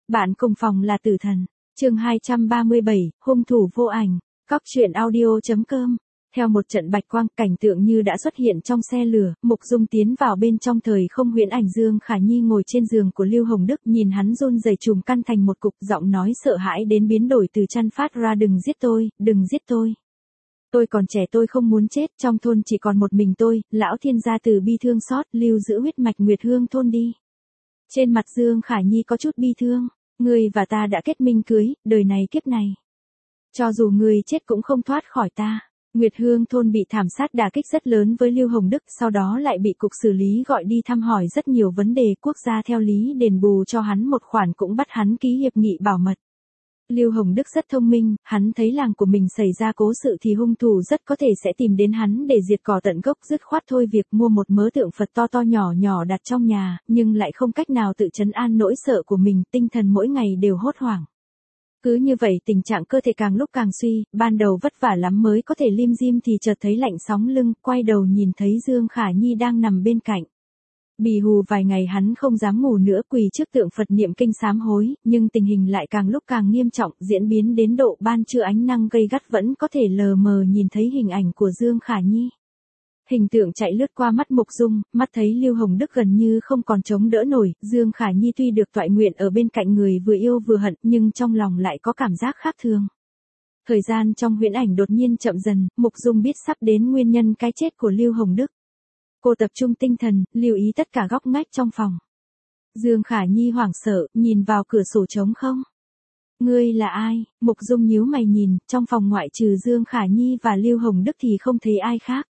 Bạn cùng phòng là tử thần. Chương 237, hung thủ vô ảnh. Cóc truyện audio.com. Theo một trận bạch quang, cảnh tượng như đã xuất hiện trong xe lửa, Mục Dung tiến vào bên trong thời không huyễn ảnh. Dương Khả Nhi ngồi trên giường của Lưu Hồng Đức, nhìn hắn run rẩy chùm căn thành một cục, giọng nói sợ hãi đến biến đổi từ chăn phát ra: đừng giết tôi, đừng giết tôi. Tôi còn trẻ, tôi không muốn chết, trong thôn chỉ còn một mình tôi, lão thiên gia từ bi thương xót, lưu giữ huyết mạch Nguyệt Hương thôn đi. Trên mặt Dương Khả Nhi có chút bi thương, ngươi và ta đã kết minh cưới, đời này kiếp này. Cho dù ngươi chết cũng không thoát khỏi ta. Nguyệt Hương thôn bị thảm sát đả kích rất lớn với Lưu Hồng Đức, sau đó lại bị cục xử lý gọi đi thăm hỏi rất nhiều vấn đề, quốc gia theo lý đền bù cho hắn một khoản, cũng bắt hắn ký hiệp nghị bảo mật. Lưu Hồng Đức rất thông minh, hắn thấy làng của mình xảy ra cố sự thì hung thủ rất có thể sẽ tìm đến hắn để diệt cỏ tận gốc, dứt khoát thôi việc mua một mớ tượng Phật to to nhỏ nhỏ đặt trong nhà, nhưng lại không cách nào tự trấn an nỗi sợ của mình, tinh thần mỗi ngày đều hốt hoảng. Cứ như vậy tình trạng cơ thể càng lúc càng suy, ban đầu vất vả lắm mới có thể lim dim thì chợt thấy lạnh sóng lưng, quay đầu nhìn thấy Dương Khả Nhi đang nằm bên cạnh. Bì hù vài ngày hắn không dám ngủ nữa, quỳ trước tượng Phật niệm kinh sám hối, nhưng tình hình lại càng lúc càng nghiêm trọng, diễn biến đến độ ban trưa ánh nắng gay gắt vẫn có thể lờ mờ nhìn thấy hình ảnh của Dương Khả Nhi. Hình tượng chạy lướt qua mắt Mục Dung, mắt thấy Lưu Hồng Đức gần như không còn chống đỡ nổi, Dương Khả Nhi tuy được toại nguyện ở bên cạnh người vừa yêu vừa hận, nhưng trong lòng lại có cảm giác khác thường. Thời gian trong huyễn ảnh đột nhiên chậm dần, Mục Dung biết sắp đến nguyên nhân cái chết của Lưu Hồng Đức. Cô tập trung tinh thần, lưu ý tất cả góc ngách trong phòng. Dương Khả Nhi hoảng sợ, nhìn vào cửa sổ trống không. Ngươi là ai? Mục Dung nhíu mày nhìn, trong phòng ngoại trừ Dương Khả Nhi và Lưu Hồng Đức thì không thấy ai khác.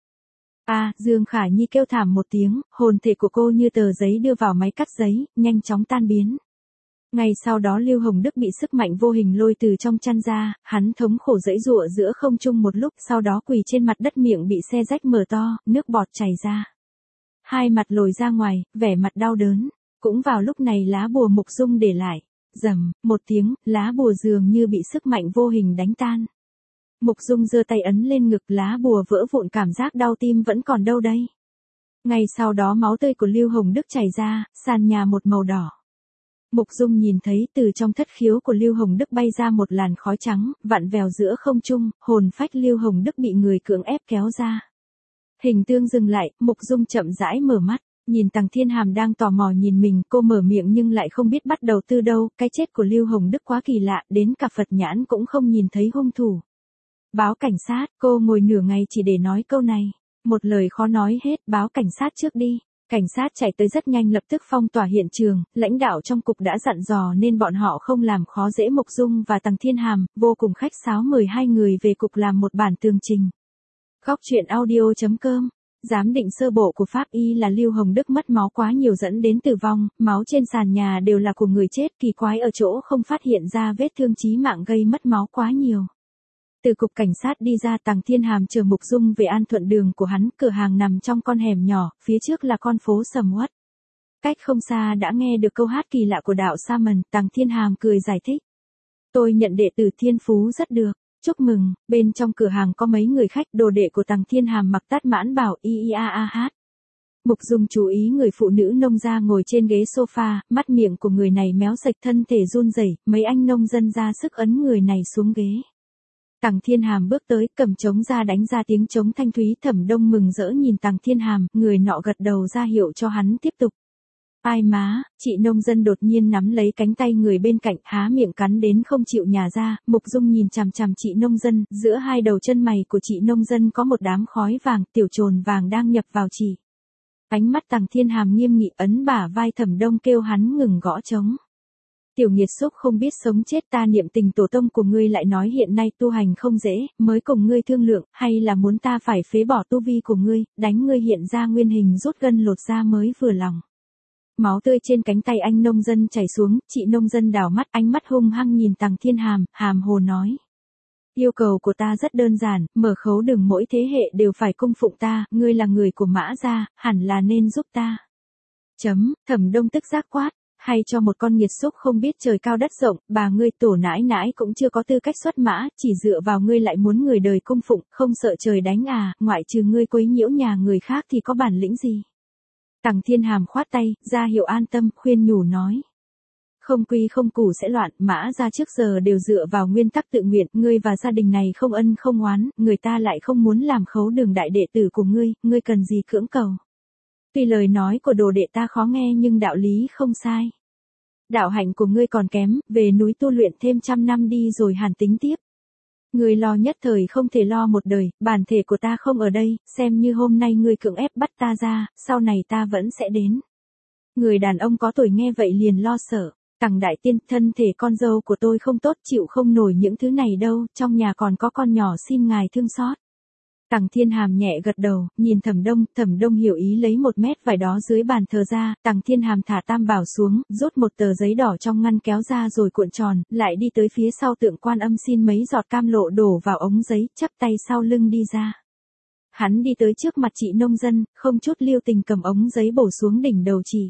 Dương Khả Nhi kêu thảm một tiếng, hồn thể của cô như tờ giấy đưa vào máy cắt giấy, nhanh chóng tan biến. Ngay sau đó Lưu Hồng Đức bị sức mạnh vô hình lôi từ trong chăn ra, hắn thống khổ giãy giụa giữa không trung một lúc, sau đó quỳ trên mặt đất, miệng bị xé rách mở to, nước bọt chảy ra. Hai mặt lồi ra ngoài, vẻ mặt đau đớn. Cũng vào lúc này lá bùa Mục Dung để lại. Rầm, một tiếng, lá bùa dường như bị sức mạnh vô hình đánh tan. Mục Dung giơ tay ấn lên ngực, lá bùa vỡ vụn, cảm giác đau tim vẫn còn đâu đây. Ngay sau đó máu tươi của Lưu Hồng Đức chảy ra, sàn nhà một màu đỏ. Mục Dung nhìn thấy từ trong thất khiếu của Lưu Hồng Đức bay ra một làn khói trắng, vặn vèo giữa không trung, hồn phách Lưu Hồng Đức bị người cưỡng ép kéo ra. Hình tương dừng lại, Mục Dung chậm rãi mở mắt, nhìn Tằng Thiên Hàm đang tò mò nhìn mình, cô mở miệng nhưng lại không biết bắt đầu từ đâu, cái chết của Lưu Hồng Đức quá kỳ lạ, đến cả Phật nhãn cũng không nhìn thấy hung thủ. Báo cảnh sát, cô ngồi nửa ngày chỉ để nói câu này, một lời khó nói hết, báo cảnh sát trước đi. Cảnh sát chạy tới rất nhanh, lập tức phong tỏa hiện trường, lãnh đạo trong cục đã dặn dò nên bọn họ không làm khó dễ Mục Dung và Tằng Thiên Hàm, vô cùng khách sáo mời hai người về cục làm một bản tường trình. Cóc truyện audio.com. Giám định sơ bộ của pháp y là Lưu Hồng Đức mất máu quá nhiều dẫn đến tử vong, máu trên sàn nhà đều là của người chết, kỳ quái ở chỗ không phát hiện ra vết thương chí mạng gây mất máu quá nhiều. Từ cục cảnh sát đi ra, Tằng Thiên Hàm chờ Mục Dung về An Thuận đường của hắn, cửa hàng nằm trong con hẻm nhỏ, phía trước là con phố sầm uất. Cách không xa đã nghe được câu hát kỳ lạ của đạo Sa Mần, Tằng Thiên Hàm cười giải thích. Tôi nhận đệ tử thiên phú rất được. Chúc mừng. Bên trong cửa hàng có mấy người khách, đồ đệ của Tằng Thiên Hàm mặc tát mãn bảo hát. Mục Dung chú ý người phụ nữ nông gia ngồi trên ghế sofa, mắt miệng của người này méo sạch, thân thể run rẩy, mấy anh nông dân ra sức ấn người này xuống ghế. Tằng Thiên Hàm bước tới, cầm trống ra đánh ra tiếng trống thanh thúy. Thẩm Đông mừng rỡ nhìn Tằng Thiên Hàm, người nọ gật đầu ra hiệu cho hắn tiếp tục. Ai má, chị nông dân đột nhiên nắm lấy cánh tay người bên cạnh, há miệng cắn đến không chịu nhả ra. Mục Dung nhìn chằm chằm chị nông dân, giữa hai đầu chân mày của chị nông dân có một đám khói vàng, tiểu trồn vàng đang nhập vào chỉ. Ánh mắt Tằng Thiên Hàm nghiêm nghị, ấn bả vai Thẩm Đông kêu hắn ngừng gõ trống. Tiểu nghiệt xúc không biết sống chết, ta niệm tình tổ tông của ngươi lại nói hiện nay tu hành không dễ, mới cùng ngươi thương lượng, hay là muốn ta phải phế bỏ tu vi của ngươi, đánh ngươi hiện ra nguyên hình, rút gân lột da mới vừa lòng. Máu tươi trên cánh tay anh nông dân chảy xuống, chị nông dân đảo mắt, ánh mắt hung hăng nhìn Tằng Thiên Hàm, hàm hồ nói. Yêu cầu của ta rất đơn giản, mở khấu đường mỗi thế hệ đều phải cung phụng ta, ngươi là người của Mã gia, hẳn là nên giúp ta. Thẩm Đông tức giác quát, hay cho một con nghiệt xúc không biết trời cao đất rộng, bà ngươi tổ nãi nãi cũng chưa có tư cách xuất mã, chỉ dựa vào ngươi lại muốn người đời cung phụng, không sợ trời đánh à, ngoại trừ ngươi quấy nhiễu nhà người khác thì có bản lĩnh gì. Tằng Thiên Hàm khoát tay, ra hiệu an tâm, khuyên nhủ nói. Không quy không củ sẽ loạn, Mã gia trước giờ đều dựa vào nguyên tắc tự nguyện, ngươi và gia đình này không ân không oán, người ta lại không muốn làm khấu đường đại đệ tử của ngươi cần gì cưỡng cầu. Tuy lời nói của đồ đệ ta khó nghe nhưng đạo lý không sai. Đạo hạnh của ngươi còn kém, về núi tu luyện thêm 100 năm đi rồi hàn tính tiếp. Ngươi lo nhất thời không thể lo một đời, bản thể của ta không ở đây, xem như hôm nay ngươi cưỡng ép bắt ta ra, sau này ta vẫn sẽ đến. Người đàn ông có tuổi nghe vậy liền lo sợ. Tằng đại tiên, thân thể con dâu của tôi không tốt, chịu không nổi những thứ này đâu, trong nhà còn có con nhỏ xin ngài thương xót. Tằng Thiên Hàm nhẹ gật đầu, nhìn Thẩm Đông hiểu ý lấy một mét vải đó dưới bàn thờ ra, Tằng Thiên Hàm thả tam bảo xuống, rút một tờ giấy đỏ trong ngăn kéo ra rồi cuộn tròn, lại đi tới phía sau tượng Quan Âm xin mấy giọt cam lộ đổ vào ống giấy, chắp tay sau lưng đi ra. Hắn đi tới trước mặt chị nông dân, không chút lưu tình cầm ống giấy bổ xuống đỉnh đầu chị.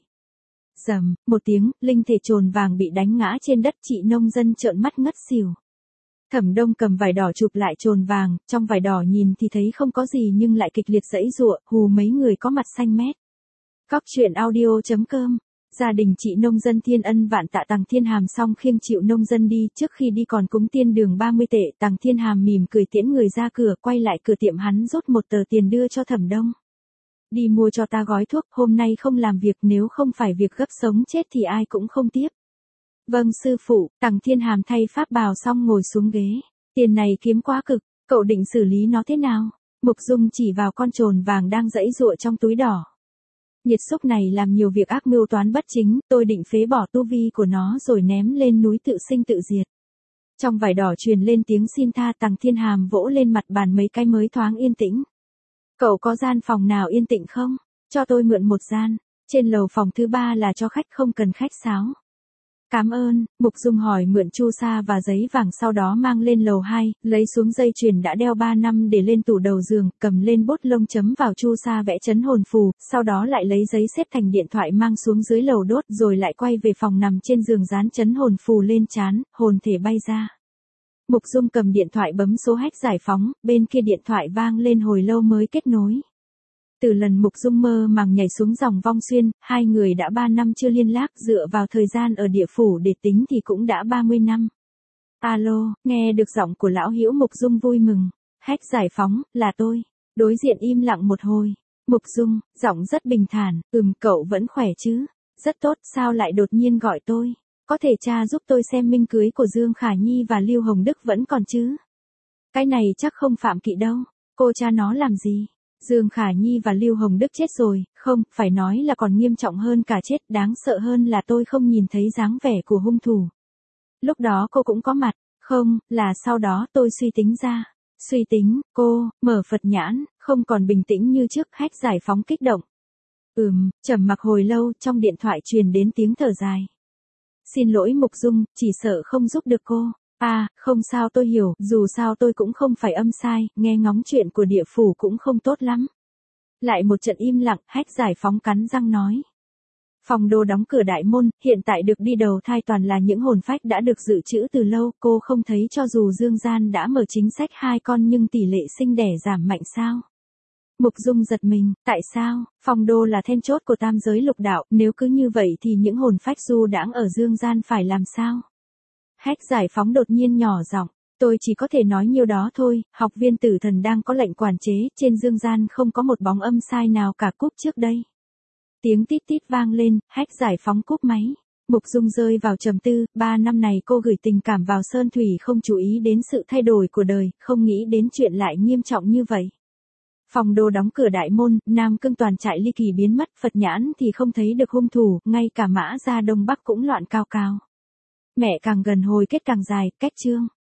Rầm, một tiếng, linh thể trồn vàng bị đánh ngã trên đất, chị nông dân trợn mắt ngất xỉu. Thẩm Đông cầm vải đỏ chụp lại trồn vàng, trong vải đỏ nhìn thì thấy không có gì nhưng lại kịch liệt giãy giụa, hù mấy người có mặt xanh mét. Cóc truyện audio.com. Gia đình chị nông dân thiên ân vạn tạ. Tằng Thiên Hàm xong khiêng chịu nông dân đi, trước khi đi còn cúng tiên đường 30 tệ, Tằng Thiên Hàm mỉm cười tiễn người ra cửa, quay lại cửa tiệm hắn rút một tờ tiền đưa cho Thẩm Đông. Đi mua cho ta gói thuốc, hôm nay không làm việc, nếu không phải việc gấp sống chết thì ai cũng không tiếp. Vâng sư phụ. Tằng Thiên Hàm thay pháp bào xong ngồi xuống ghế. Tiền này kiếm quá cực, cậu định xử lý nó thế nào? Mục Dung chỉ vào con trồn vàng đang giãy giụa trong túi đỏ. Nhiệt xúc này làm nhiều việc ác mưu toán bất chính, tôi định phế bỏ tu vi của nó rồi ném lên núi tự sinh tự diệt. Trong vải đỏ truyền lên tiếng xin tha. Tằng Thiên Hàm vỗ lên mặt bàn mấy cái mới thoáng yên tĩnh. Cậu có gian phòng nào yên tĩnh không? Cho tôi mượn một gian. Trên lầu phòng thứ 3 là cho khách, không cần khách sáo. Cảm ơn. Mục Dung hỏi mượn chu sa và giấy vàng, sau đó mang lên lầu 2, lấy xuống dây chuyền đã đeo 3 năm để lên tủ đầu giường, cầm lên bút lông chấm vào chu sa vẽ chấn hồn phù, sau đó lại lấy giấy xếp thành điện thoại mang xuống dưới lầu đốt, rồi lại quay về phòng nằm trên giường dán chấn hồn phù lên trán, hồn thể bay ra. Mục Dung cầm điện thoại bấm số hack giải phóng, bên kia điện thoại vang lên hồi lâu mới kết nối. Từ lần Mục Dung mơ màng nhảy xuống dòng vong xuyên, hai người đã 3 năm chưa liên lạc, dựa vào thời gian ở địa phủ để tính thì cũng đã 30 năm. Alo, nghe được giọng của lão Hữu, Mục Dung vui mừng. Hack giải phóng, là tôi. Đối diện im lặng một hồi. Mục Dung, giọng rất bình thản, cậu vẫn khỏe chứ? Rất tốt, sao lại đột nhiên gọi tôi? Có thể tra giúp tôi xem minh cưới của Dương Khả Nhi và Lưu Hồng Đức vẫn còn chứ? Cái này chắc không phạm kỵ đâu. Cô tra nó làm gì? Dương Khả Nhi và Lưu Hồng Đức chết rồi, không, phải nói là còn nghiêm trọng hơn cả chết, đáng sợ hơn là tôi không nhìn thấy dáng vẻ của hung thủ. Lúc đó cô cũng có mặt, không, là sau đó tôi suy tính ra. Suy tính, cô, mở Phật nhãn, không còn bình tĩnh như trước, hack giải phóng kích động. Trầm mặc hồi lâu, trong điện thoại truyền đến tiếng thở dài. Xin lỗi Mục Dung, chỉ sợ không giúp được cô. Không sao, tôi hiểu, dù sao tôi cũng không phải âm sai, nghe ngóng chuyện của địa phủ cũng không tốt lắm. Lại một trận im lặng, hack giải phóng cắn răng nói. Phòng đồ đóng cửa đại môn, hiện tại được đi đầu thai toàn là những hồn phách đã được dự trữ từ lâu, cô không thấy cho dù Dương Gian đã mở chính sách 2 con nhưng tỷ lệ sinh đẻ giảm mạnh sao? Mục Dung giật mình, tại sao? Phong đô là then chốt của tam giới lục đạo, nếu cứ như vậy thì những hồn phách du đãng ở Dương Gian phải làm sao? Hack giải phóng đột nhiên nhỏ giọng, tôi chỉ có thể nói nhiêu đó thôi, học viên tử thần đang có lệnh quản chế, trên Dương Gian không có một bóng âm sai nào cả, cúp trước đây. Tiếng tít tít vang lên, hack giải phóng cúp máy. Mục Dung rơi vào trầm tư, 3 năm này cô gửi tình cảm vào Sơn Thủy, không chú ý đến sự thay đổi của đời, không nghĩ đến chuyện lại nghiêm trọng như vậy. Phòng đồ đóng cửa đại môn, Nam Cương toàn trại ly kỳ biến mất, Phật nhãn thì không thấy được hung thủ, ngay cả Mã gia Đông Bắc cũng loạn cao cao. Mẹ càng gần hồi kết càng dài, cách chương.